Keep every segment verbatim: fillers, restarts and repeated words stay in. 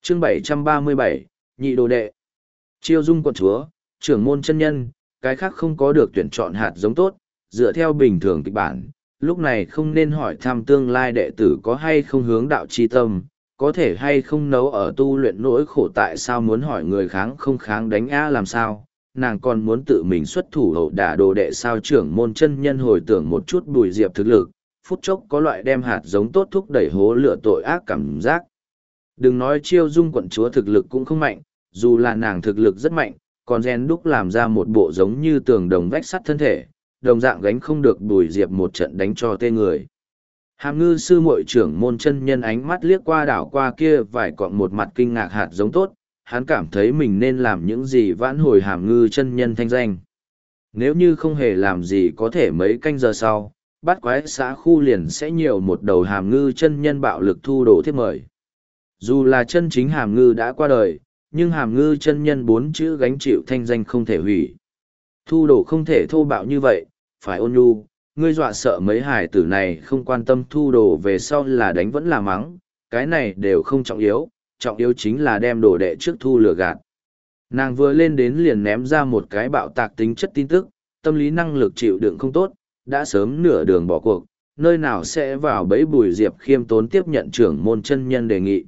chương bảy trăm ba mươi bảy, nhị đồ đệ. Chiêu dung quận chúa, trưởng môn chân nhân, cái khác không có được tuyển chọn hạt giống tốt, dựa theo bình thường kịch bản, lúc này không nên hỏi thăm tương lai đệ tử có hay không hướng đạo chi tâm, có thể hay không nấu ở tu luyện nỗi khổ tại sao muốn hỏi người kháng không kháng đánh á làm sao, nàng còn muốn tự mình xuất thủ hậu đả đồ đệ sao trưởng môn chân nhân hồi tưởng một chút Bùi Diệp thực lực, phút chốc có loại đem hạt giống tốt thúc đẩy hố lửa tội ác cảm giác. Đừng nói Chiêu dung quận chúa thực lực cũng không mạnh, dù là nàng thực lực rất mạnh, còn gen đúc làm ra một bộ giống như tường đồng vách sắt thân thể, đồng dạng gánh không được Bùi Diệp một trận đánh cho tê người. Hàm ngư sư muội trưởng môn chân nhân ánh mắt liếc qua đảo qua kia vài cọng một mặt kinh ngạc hạt giống tốt, hắn cảm thấy mình nên làm những gì vãn hồi hàm ngư chân nhân thanh danh. Nếu như không hề làm gì có thể mấy canh giờ sau, bát quái xã khu liền sẽ nhiều một đầu hàm ngư chân nhân bạo lực thu đồ thiếp mời. Dù là chân chính hàm ngư đã qua đời, nhưng hàm ngư chân nhân bốn chữ gánh chịu thanh danh không thể hủy. Thu đồ không thể thô bạo như vậy, phải ôn nhu, ngươi dọa sợ mấy hải tử này không quan tâm thu đồ về sau là đánh vẫn là mắng, cái này đều không trọng yếu, trọng yếu chính là đem đồ đệ trước thu lừa gạt. Nàng vừa lên đến liền ném ra một cái bạo tạc tính chất tin tức, tâm lý năng lực chịu đựng không tốt, đã sớm nửa đường bỏ cuộc, nơi nào sẽ vào bẫy Bùi Diệp khiêm tốn tiếp nhận trưởng môn chân nhân đề nghị.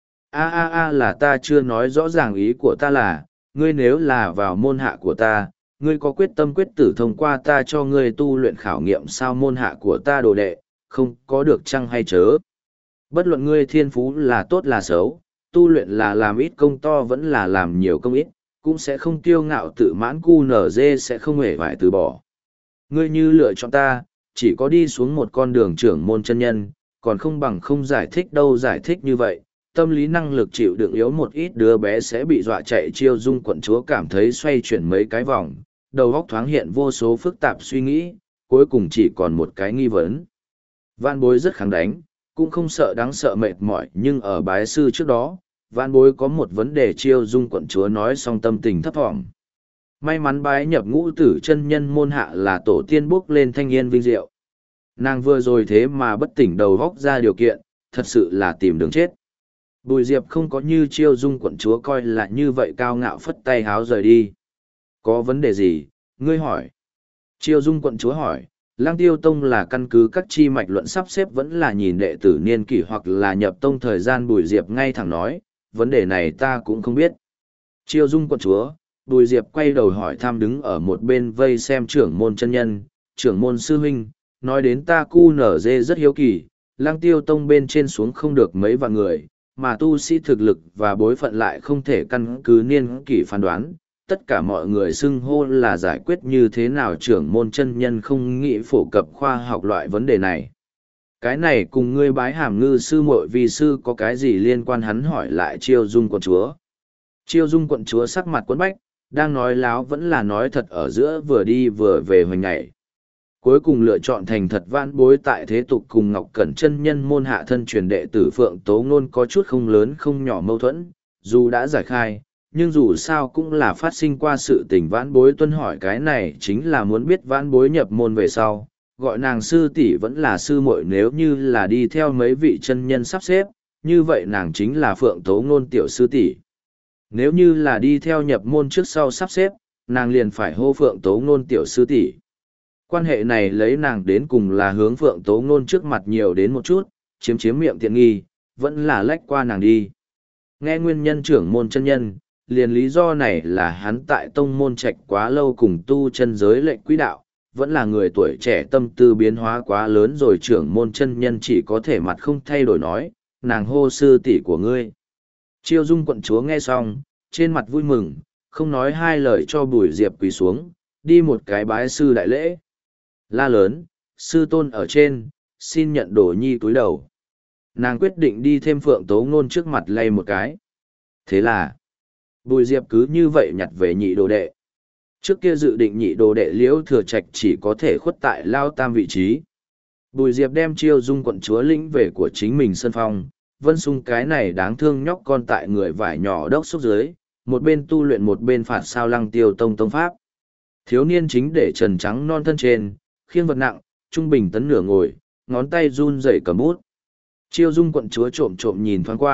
A a a là ta chưa nói rõ ràng ý của ta là, ngươi nếu là vào môn hạ của ta, ngươi có quyết tâm quyết tử thông qua ta cho ngươi tu luyện khảo nghiệm sao môn hạ của ta đồ đệ, không có được chăng hay chớ. Bất luận ngươi thiên phú là tốt là xấu, tu luyện là làm ít công to vẫn là làm nhiều công ít, cũng sẽ không kiêu ngạo tự mãn cu nở dê sẽ không hề phải từ bỏ. Ngươi như lựa chọn ta, chỉ có đi xuống một con đường trưởng môn chân nhân, còn không bằng không giải thích đâu giải thích như vậy. Tâm lý năng lực chịu đựng yếu một ít đứa bé sẽ bị dọa chạy. Chiêu dung quận chúa cảm thấy xoay chuyển mấy cái vòng, đầu óc thoáng hiện vô số phức tạp suy nghĩ, cuối cùng chỉ còn một cái nghi vấn. Vạn bối rất kháng đánh, cũng không sợ đáng sợ mệt mỏi, nhưng ở bái sư trước đó, vạn bối có một vấn đề. Chiêu dung quận chúa nói xong tâm tình thấp thỏm. May mắn bái nhập ngũ tử chân nhân môn hạ là tổ tiên bước lên thanh niên vinh diệu. Nàng vừa rồi thế mà bất tỉnh đầu góc ra điều kiện, thật sự là tìm đường chết. Bùi Diệp không có như Chiêu dung quận chúa coi là như vậy cao ngạo phất tay háo rời đi. Có vấn đề gì, ngươi hỏi. Chiêu dung quận chúa hỏi, Lang Tiêu Tông là căn cứ các chi mạch luận sắp xếp vẫn là nhìn đệ tử niên kỷ hoặc là nhập tông thời gian. Bùi Diệp ngay thẳng nói, vấn đề này ta cũng không biết. Chiêu dung quận chúa, Bùi Diệp quay đầu hỏi thăm đứng ở một bên vây xem trưởng môn chân nhân, trưởng môn sư huynh, nói đến ta cu nở dê rất hiếu kỳ, Lang Tiêu Tông bên trên xuống không được mấy vạn người, mà tu sĩ thực lực và bối phận lại không thể căn cứ niên kỷ phán đoán, tất cả mọi người xưng hô là giải quyết như thế nào trưởng môn chân nhân không nghĩ phổ cập khoa học loại vấn đề này. Cái này cùng ngươi bái hàm ngư sư muội vi sư có cái gì liên quan, hắn hỏi lại Chiêu dung quận chúa. Chiêu dung quận chúa sắc mặt quẫn bách, đang nói láo vẫn là nói thật ở giữa vừa đi vừa về hoành ngày. Cuối cùng lựa chọn thành thật vãn bối tại thế tục cùng Ngọc Cẩn chân nhân môn hạ thân truyền đệ tử Phượng Tố Ngôn có chút không lớn không nhỏ mâu thuẫn, dù đã giải khai, nhưng dù sao cũng là phát sinh qua sự tình. Vãn bối tuân hỏi cái này chính là muốn biết vãn bối nhập môn về sau, gọi nàng sư tỷ vẫn là sư muội, nếu như là đi theo mấy vị chân nhân sắp xếp, như vậy nàng chính là Phượng Tố Ngôn tiểu sư tỷ. Nếu như là đi theo nhập môn trước sau sắp xếp, nàng liền phải hô Phượng Tố Ngôn tiểu sư tỷ. Quan hệ này lấy nàng đến cùng là hướng Phượng Tố Ngôn trước mặt nhiều đến một chút, chiếm chiếm miệng tiện nghi, vẫn là lách qua nàng đi. Nghe nguyên nhân trưởng môn chân nhân, liền lý do này là hắn tại tông môn trạch quá lâu cùng tu chân giới lệnh quỹ đạo, vẫn là người tuổi trẻ tâm tư biến hóa quá lớn rồi. Trưởng môn chân nhân chỉ có thể mặt không thay đổi nói, nàng hô sư tỷ của ngươi. Chiêu dung quận chúa nghe xong, trên mặt vui mừng, không nói hai lời cho Bùi Diệp quỳ xuống, đi một cái bái sư đại lễ. La lớn, sư tôn ở trên, xin nhận đồ nhi cúi đầu. Nàng quyết định đi thêm Phượng Tố Ngôn trước mặt lay một cái. Thế là, Bùi Diệp cứ như vậy nhặt về nhị đồ đệ. Trước kia dự định nhị đồ đệ Liễu Thừa Trạch chỉ có thể khuất tại Lao Tam vị trí. Bùi Diệp đem Chiêu dung quận chúa lĩnh về của chính mình sân phong, Vân Sung cái này đáng thương nhóc con tại người vải nhỏ đốc xúc dưới, một bên tu luyện một bên phạt sao Lăng Tiêu Tông tông pháp. Thiếu niên chính để trần trắng non thân trên, khiêng vật nặng, trung bình tấn nửa ngồi, ngón tay run rẩy cầm bút. Chiêu dung quận chúa trộm trộm nhìn thoáng qua,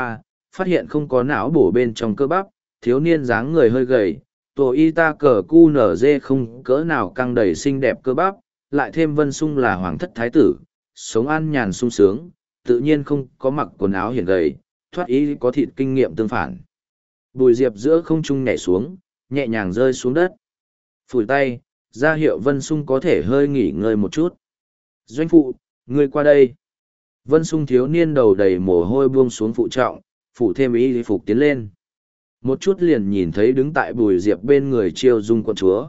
phát hiện không có não bổ bên trong cơ bắp, thiếu niên dáng người hơi gầy, tổ y ta cờ cu nở dê không cỡ nào căng đầy xinh đẹp cơ bắp, lại thêm Vân Sung là hoàng thất thái tử, sống an nhàn sung sướng, tự nhiên không có mặc quần áo hiển gầy, thoát ý có thịt kinh nghiệm tương phản. Bùi Diệp giữa không trung nhảy xuống, nhẹ nhàng rơi xuống đất. Phủi tay, ra hiệu Vân Sung có thể hơi nghỉ ngơi một chút. Doanh phụ, ngươi qua đây. Vân Sung thiếu niên đầu đầy mồ hôi buông xuống phụ trọng, phụ thêm ý phục tiến lên. Một chút liền nhìn thấy đứng tại Bùi Diệp bên người Chiêu Dung quận chúa.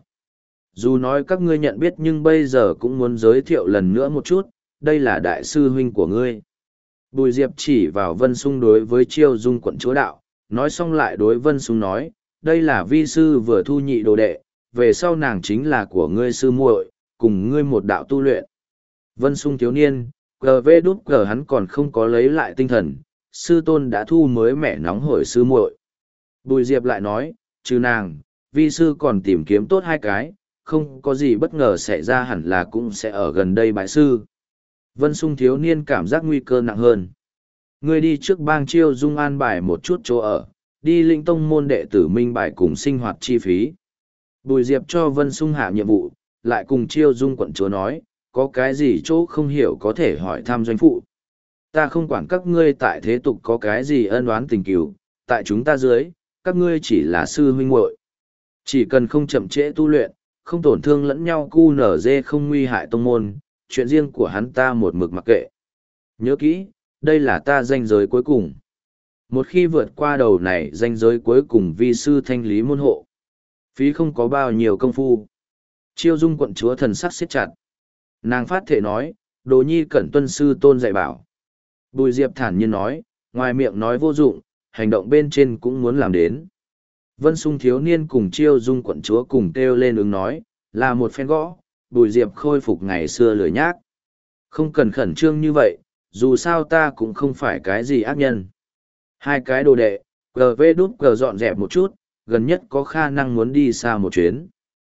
Dù nói các ngươi nhận biết nhưng bây giờ cũng muốn giới thiệu lần nữa một chút, đây là đại sư huynh của ngươi. Bùi Diệp chỉ vào Vân Sung đối với Chiêu Dung quận chúa đạo, nói xong lại đối Vân Sung nói, đây là vi sư vừa thu nhị đồ đệ, về sau nàng chính là của ngươi sư muội, cùng ngươi một đạo tu luyện. Vân Sung thiếu niên, cờ vê đút cờ hắn còn không có lấy lại tinh thần, sư tôn đã thu mới mẻ nóng hổi sư muội. Bùi Diệp lại nói, trừ nàng, vi sư còn tìm kiếm tốt hai cái, không có gì bất ngờ xảy ra hẳn là cũng sẽ ở gần đây bại sư. Vân Sung thiếu niên cảm giác nguy cơ nặng hơn. Ngươi đi trước bang Chiêu Dung an bài một chút chỗ ở, đi linh tông môn đệ tử minh bài cùng sinh hoạt chi phí. Bùi Diệp cho Vân Sung hạ nhiệm vụ, lại cùng Chiêu Dung quận chúa nói, có cái gì chỗ không hiểu có thể hỏi thăm doanh phụ. Ta không quản các ngươi tại thế tục có cái gì ân oán tình cừu, tại chúng ta dưới, các ngươi chỉ là sư huynh muội. Chỉ cần không chậm trễ tu luyện, không tổn thương lẫn nhau cu nở dê không nguy hại tông môn, chuyện riêng của hắn ta một mực mặc kệ. Nhớ kỹ, đây là ta danh giới cuối cùng. Một khi vượt qua đầu này danh giới cuối cùng vi sư thanh lý môn hộ. Phí không có bao nhiêu công phu. Chiêu Dung quận chúa thần sắc siết chặt. Nàng phát thể nói, đồ nhi cẩn tuân sư tôn dạy bảo. Bùi Diệp thản nhiên nói, ngoài miệng nói vô dụng, hành động bên trên cũng muốn làm đến. Vân Sung thiếu niên cùng Chiêu Dung quận chúa cùng kêu lên ứng nói, là một phen gõ, Bùi Diệp khôi phục ngày xưa lười nhác. Không cần khẩn trương như vậy, dù sao ta cũng không phải cái gì ác nhân. Hai cái đồ đệ, cờ vê đút cờ dọn dẹp một chút, gần nhất có khả năng muốn đi xa một chuyến.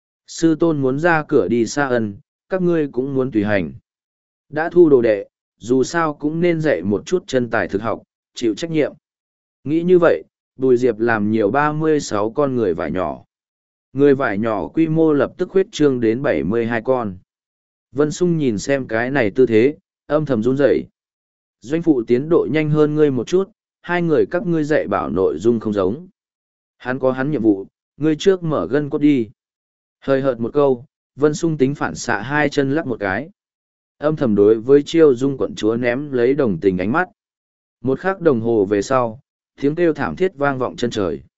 Sư tôn muốn ra cửa đi xa ân, các ngươi cũng muốn tùy hành. Đã thu đồ đệ, dù sao cũng nên dạy một chút chân tài thực học, chịu trách nhiệm. Nghĩ như vậy, Bùi Diệp làm nhiều ba mươi sáu con người vải nhỏ. Người vải nhỏ quy mô lập tức huyết trương đến bảy mươi hai con. Vân Sung nhìn xem cái này tư thế, âm thầm run rẩy. Doanh phụ tiến độ nhanh hơn ngươi một chút, hai người các ngươi dạy bảo nội dung không giống. Hắn có hắn nhiệm vụ, ngươi trước mở gân cốt đi. Hơi hợt một câu, Vân Sung tính phản xạ hai chân lắc một cái. Âm thầm đối với Chiêu Dung quận chúa ném lấy đồng tình ánh mắt. Một khắc đồng hồ về sau, tiếng kêu thảm thiết vang vọng chân trời.